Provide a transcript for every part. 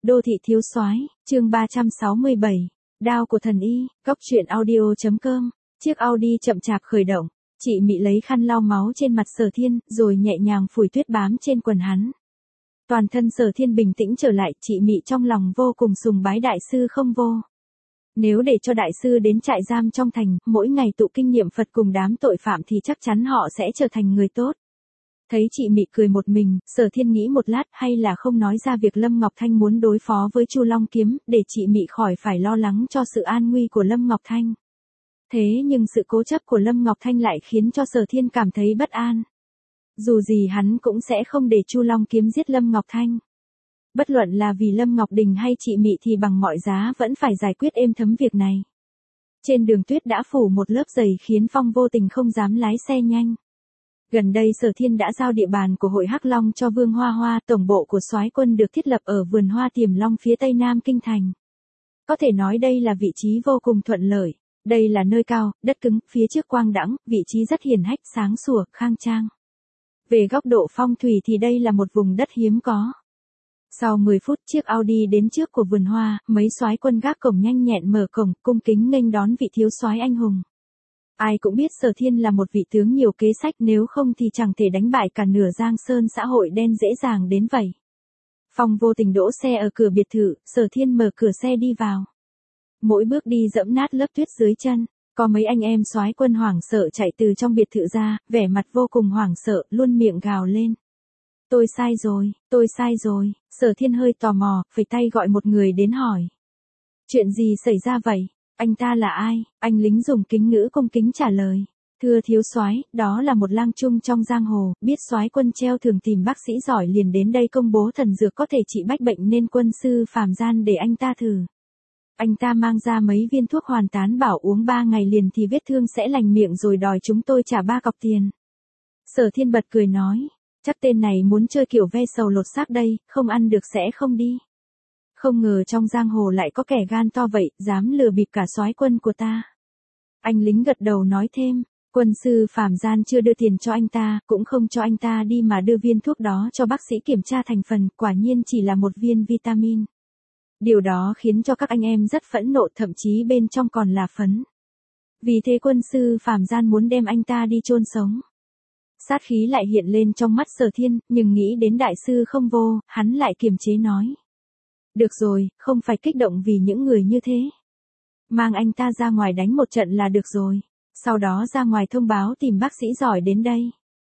Đô thị thiếu soái, chương 367. Đao của thần y, góc truyện audio.com. Chiếc Audi chậm chạp khởi động, chị Mị lấy khăn lau máu trên mặt Sở Thiên, rồi nhẹ nhàng phủi tuyết bám trên quần hắn. Toàn thân Sở Thiên bình tĩnh trở lại, chị Mị trong lòng vô cùng sùng bái đại sư không vô. Nếu để cho đại sư đến trại giam trong thành, mỗi ngày tụ kinh nghiệm Phật cùng đám tội phạm thì chắc chắn họ sẽ trở thành người tốt. Thấy chị Mị cười một mình, Sở Thiên nghĩ một lát hay là không nói ra việc Lâm Ngọc Thanh muốn đối phó với Chu Long Kiếm, để chị Mị khỏi phải lo lắng cho sự an nguy của Lâm Ngọc Thanh. Thế nhưng sự cố chấp của Lâm Ngọc Thanh lại khiến cho Sở Thiên cảm thấy bất an. Dù gì hắn cũng sẽ không để Chu Long Kiếm giết Lâm Ngọc Thanh. Bất luận là vì Lâm Ngọc Đình hay chị Mị thì bằng mọi giá vẫn phải giải quyết êm thấm việc này. Trên đường tuyết đã phủ một lớp dày khiến Phong vô tình không dám lái xe nhanh. Gần đây Sở Thiên đã giao địa bàn của hội Hắc Long cho Vương Hoa Hoa, tổng bộ của soái quân được thiết lập ở vườn hoa Tiềm Long phía tây nam kinh thành. Có thể nói đây là vị trí vô cùng thuận lợi. Đây là nơi cao, đất cứng, phía trước quang đãng, vị trí rất hiển hách, sáng sủa, khang trang. Về góc độ phong thủy thì đây là một vùng đất hiếm có. Sau 10 phút chiếc Audi đến trước của vườn hoa, mấy soái quân gác cổng nhanh nhẹn mở cổng, cung kính nghênh đón vị thiếu soái anh hùng. Ai cũng biết Sở Thiên là một vị tướng nhiều kế sách, nếu không thì chẳng thể đánh bại cả nửa Giang Sơn xã hội đen dễ dàng đến vậy. Phong vô tình đỗ xe ở cửa biệt thự, Sở Thiên mở cửa xe đi vào. Mỗi bước đi dẫm nát lớp tuyết dưới chân, có mấy anh em soái quân hoảng sợ chạy từ trong biệt thự ra, vẻ mặt vô cùng hoảng sợ, luôn miệng gào lên. Tôi sai rồi, Sở Thiên hơi tò mò, phẩy tay gọi một người đến hỏi. Chuyện gì xảy ra vậy? Anh ta là ai? Anh lính dùng kính ngữ cung kính trả lời. Thưa thiếu soái, đó là một lang trung trong giang hồ, biết soái quân treo thường tìm bác sĩ giỏi liền đến đây công bố thần dược có thể trị bách bệnh nên quân sư Phàm Gian để anh ta thử. Anh ta mang ra mấy viên thuốc hoàn tán bảo uống 3 ngày liền thì vết thương sẽ lành miệng rồi đòi chúng tôi trả 3 cọc tiền. Sở Thiên bật cười nói, chắc tên này muốn chơi kiểu ve sầu lột xác đây, không ăn được sẽ không đi. Không ngờ trong giang hồ lại có kẻ gan to vậy, dám lừa bịp cả soái quân của ta. Anh lính gật đầu nói thêm, quân sư Phàm Gian chưa đưa tiền cho anh ta, cũng không cho anh ta đi mà đưa viên thuốc đó cho bác sĩ kiểm tra thành phần, quả nhiên chỉ là một viên vitamin. Điều đó khiến cho các anh em rất phẫn nộ, thậm chí bên trong còn là phấn. Vì thế quân sư Phàm Gian muốn đem anh ta đi chôn sống. Sát khí lại hiện lên trong mắt Sở Thiên, nhưng nghĩ đến đại sư không vô, hắn lại kiềm chế nói. Được rồi, không phải kích động vì những người như thế. Mang anh ta ra ngoài đánh một trận là được rồi. Sau đó ra ngoài thông báo tìm bác sĩ giỏi đến đây.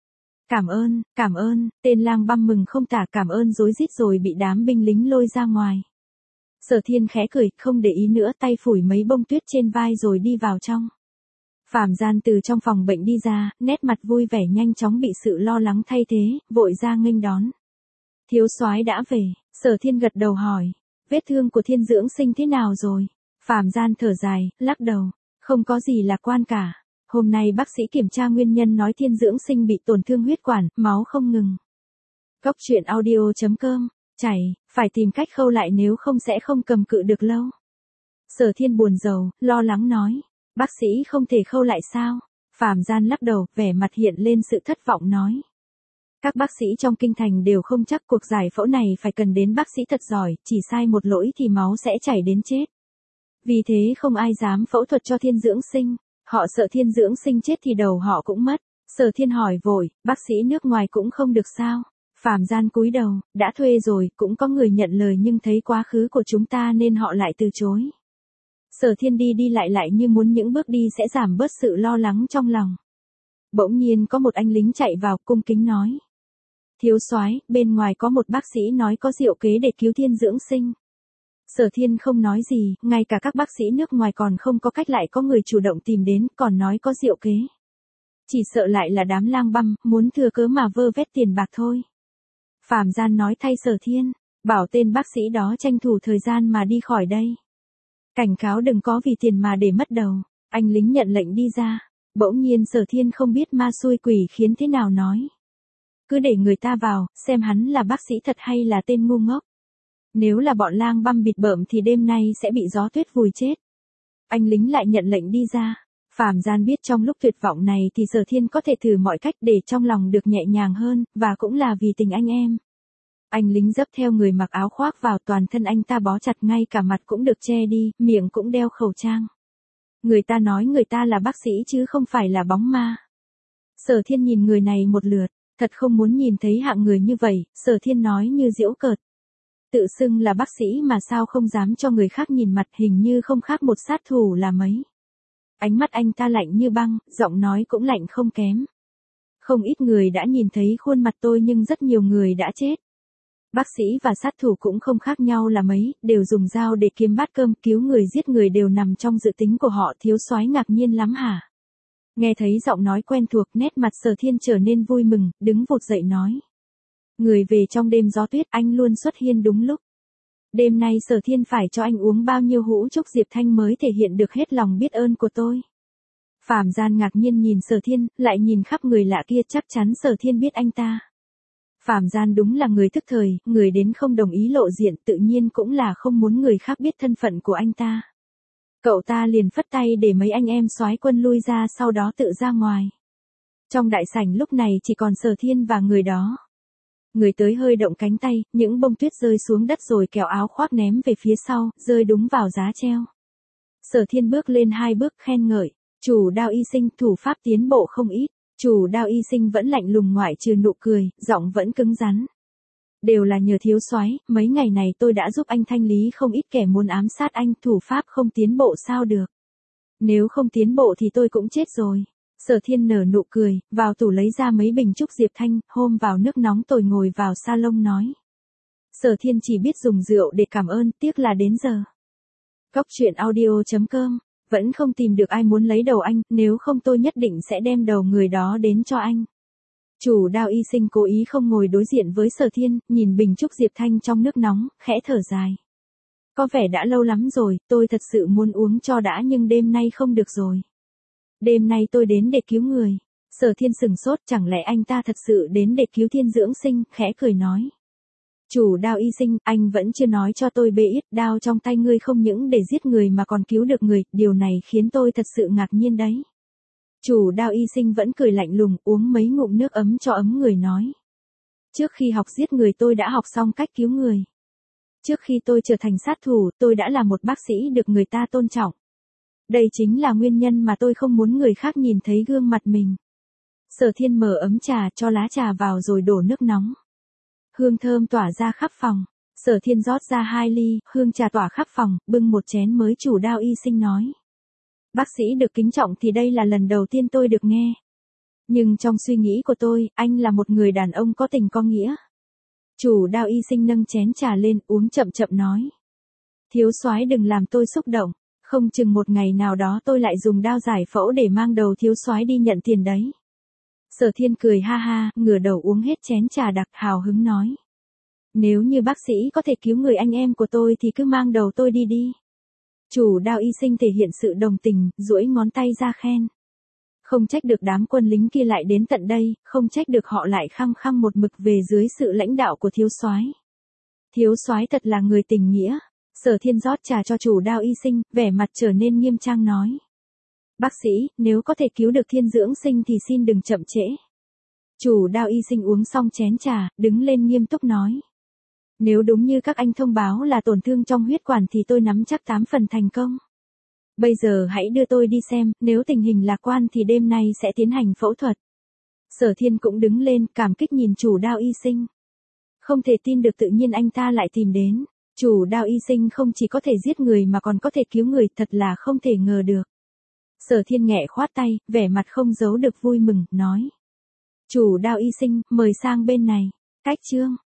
Cảm ơn, tên lang băm mừng không tả, cảm ơn rối rít rồi bị đám binh lính lôi ra ngoài. Sở Thiên khẽ cười, không để ý nữa, tay phủi mấy bông tuyết trên vai rồi đi vào trong. Phàm Gian từ trong phòng bệnh đi ra, nét mặt vui vẻ nhanh chóng bị sự lo lắng thay thế, vội ra nghênh đón. Thiếu soái đã về, Sở Thiên gật đầu hỏi, vết thương của Thiên Dưỡng Sinh thế nào rồi? Phàm Gian thở dài, lắc đầu, không có gì lạc quan cả. Hôm nay bác sĩ kiểm tra nguyên nhân nói Thiên Dưỡng Sinh bị tổn thương huyết quản, máu không ngừng. Góc truyện audio.com. Chảy, phải tìm cách khâu lại nếu không sẽ không cầm cự được lâu. Sở Thiên buồn rầu, lo lắng nói, bác sĩ không thể khâu lại sao? Phàm Gian lắc đầu, vẻ mặt hiện lên sự thất vọng nói. Các bác sĩ trong kinh thành đều không chắc, cuộc giải phẫu này phải cần đến bác sĩ thật giỏi, chỉ sai một lỗi thì máu sẽ chảy đến chết. Vì thế không ai dám phẫu thuật cho Thiên Dưỡng Sinh, họ sợ Thiên Dưỡng Sinh chết thì đầu họ cũng mất. Sở Thiên hỏi vội, bác sĩ nước ngoài cũng không được sao? Phàm Gian cúi đầu, đã thuê rồi, cũng có người nhận lời nhưng thấy quá khứ của chúng ta nên họ lại từ chối. Sở Thiên đi đi lại như muốn những bước đi sẽ giảm bớt sự lo lắng trong lòng. Bỗng nhiên có một anh lính chạy vào, cung kính nói. Thiếu soái, bên ngoài có một bác sĩ nói có diệu kế để cứu Thiên Dưỡng Sinh. Sở Thiên không nói gì, ngay cả các bác sĩ nước ngoài còn không có cách lại có người chủ động tìm đến, còn nói có diệu kế. Chỉ sợ lại là đám lang băm, muốn thừa cớ mà vơ vét tiền bạc thôi. Phàm Gian nói thay Sở Thiên, bảo tên bác sĩ đó tranh thủ thời gian mà đi khỏi đây. Cảnh cáo đừng có vì tiền mà để mất đầu. Anh lính nhận lệnh đi ra. Bỗng nhiên Sở Thiên không biết ma xui quỷ khiến thế nào nói. Cứ để người ta vào, xem hắn là bác sĩ thật hay là tên ngu ngốc. Nếu là bọn lang băm bịt bợm thì đêm nay sẽ bị gió tuyết vùi chết. Anh lính lại nhận lệnh đi ra. Phàm Gian biết trong lúc tuyệt vọng này thì Sở Thiên có thể thử mọi cách để trong lòng được nhẹ nhàng hơn, và cũng là vì tình anh em. Anh lính dấp theo người mặc áo khoác vào, toàn thân anh ta bó chặt, ngay cả mặt cũng được che đi, miệng cũng đeo khẩu trang. Người ta nói người ta là bác sĩ chứ không phải là bóng ma. Sở Thiên nhìn người này một lượt, thật không muốn nhìn thấy hạng người như vậy, Sở Thiên nói như giễu cợt. Tự xưng là bác sĩ mà sao không dám cho người khác nhìn mặt, hình như không khác một sát thủ là mấy. Ánh mắt anh ta lạnh như băng, giọng nói cũng lạnh không kém. Không ít người đã nhìn thấy khuôn mặt tôi nhưng rất nhiều người đã chết. Bác sĩ và sát thủ cũng không khác nhau là mấy, đều dùng dao để kiếm bát cơm, cứu người giết người đều nằm trong dự tính của họ. Thiếu soái ngạc nhiên lắm hả? Nghe thấy giọng nói quen thuộc, nét mặt Sở Thiên trở nên vui mừng, đứng vụt dậy nói. Người về trong đêm gió tuyết, anh luôn xuất hiện đúng lúc. Đêm nay Sở Thiên phải cho anh uống bao nhiêu hũ trúc Diệp Thanh mới thể hiện được hết lòng biết ơn của tôi. Phạm Gian ngạc nhiên nhìn Sở Thiên, lại nhìn khắp người lạ kia, chắc chắn Sở Thiên biết anh ta. Phạm Gian đúng là người thức thời, người đến không đồng ý lộ diện, tự nhiên cũng là không muốn người khác biết thân phận của anh ta. Cậu ta liền phất tay để mấy anh em soái quân lui ra, sau đó tự ra ngoài. Trong đại sảnh lúc này chỉ còn Sở Thiên và người đó. Người tới hơi động cánh tay, những bông tuyết rơi xuống đất rồi kéo áo khoác ném về phía sau, rơi đúng vào giá treo. Sở Thiên bước lên 2 bước khen ngợi, chủ Đao Y Sinh, thủ pháp tiến bộ không ít. Chủ Đao Y Sinh vẫn lạnh lùng ngoại trừ nụ cười, giọng vẫn cứng rắn. Đều là nhờ thiếu soái, mấy ngày này tôi đã giúp anh thanh lý không ít kẻ muốn ám sát anh, thủ pháp không tiến bộ sao được. Nếu không tiến bộ thì tôi cũng chết rồi. Sở Thiên nở nụ cười, vào tủ lấy ra mấy bình trúc Diệp Thanh, hôm vào nước nóng tôi ngồi vào salon nói. Sở Thiên chỉ biết dùng rượu để cảm ơn, tiếc là đến giờ. Cóc truyện audio.com, vẫn không tìm được ai muốn lấy đầu anh, nếu không tôi nhất định sẽ đem đầu người đó đến cho anh. Chủ Đao Y Sinh cố ý không ngồi đối diện với Sở Thiên, nhìn bình trúc Diệp Thanh trong nước nóng, khẽ thở dài. Có vẻ đã lâu lắm rồi, tôi thật sự muốn uống cho đã nhưng đêm nay không được rồi. Đêm nay tôi đến để cứu người. Sở Thiên sừng sốt, chẳng lẽ anh ta thật sự đến để cứu Thiên Dưỡng Sinh, khẽ cười nói. Chủ Đao Y Sinh, anh vẫn chưa nói cho tôi bê ít, đao trong tay ngươi không những để giết người mà còn cứu được người, điều này khiến tôi thật sự ngạc nhiên đấy. Chủ Đao Y Sinh vẫn cười lạnh lùng, uống mấy ngụm nước ấm cho ấm người nói. Trước khi học giết người tôi đã học xong cách cứu người. Trước khi tôi trở thành sát thủ, tôi đã là một bác sĩ được người ta tôn trọng. Đây chính là nguyên nhân mà tôi không muốn người khác nhìn thấy gương mặt mình. Sở Thiên mở ấm trà, cho lá trà vào rồi đổ nước nóng. Hương thơm tỏa ra khắp phòng. Sở Thiên rót ra 2 ly, hương trà tỏa khắp phòng, bưng một chén mới. Chủ Đao Y Sinh nói. Bác sĩ được kính trọng thì đây là lần đầu tiên tôi được nghe. Nhưng trong suy nghĩ của tôi, anh là một người đàn ông có tình có nghĩa. Chủ Đao Y Sinh nâng chén trà lên, uống chậm chậm nói. Thiếu soái đừng làm tôi xúc động, không chừng một ngày nào đó tôi lại dùng đao giải phẫu để mang đầu thiếu soái đi nhận tiền đấy. Sở Thiên cười ha ha, ngửa đầu uống hết chén trà đặc, hào hứng nói. Nếu như bác sĩ có thể cứu người anh em của tôi thì cứ mang đầu tôi đi đi. Chủ Đao Y Sinh thể hiện sự đồng tình, duỗi ngón tay ra khen. Không trách được đám quân lính kia lại đến tận đây, không trách được họ lại khăng khăng một mực về dưới sự lãnh đạo của thiếu soái. Thiếu soái thật là người tình nghĩa. Sở Thiên rót trà cho chủ Đao Y Sinh, vẻ mặt trở nên nghiêm trang nói. Bác sĩ, nếu có thể cứu được Thiên Dưỡng Sinh thì xin đừng chậm trễ. Chủ Đao Y Sinh uống xong chén trà, đứng lên nghiêm túc nói. Nếu đúng như các anh thông báo là tổn thương trong huyết quản thì tôi nắm chắc 8 phần thành công. Bây giờ hãy đưa tôi đi xem, nếu tình hình lạc quan thì đêm nay sẽ tiến hành phẫu thuật. Sở Thiên cũng đứng lên, cảm kích nhìn chủ Đao Y Sinh. Không thể tin được tự nhiên anh ta lại tìm đến. Chủ Đao Y Sinh không chỉ có thể giết người mà còn có thể cứu người, thật là không thể ngờ được. Sở Thiên nhẹ khoát tay, vẻ mặt không giấu được vui mừng, nói. Chủ Đao Y Sinh, mời sang bên này. Cách chương.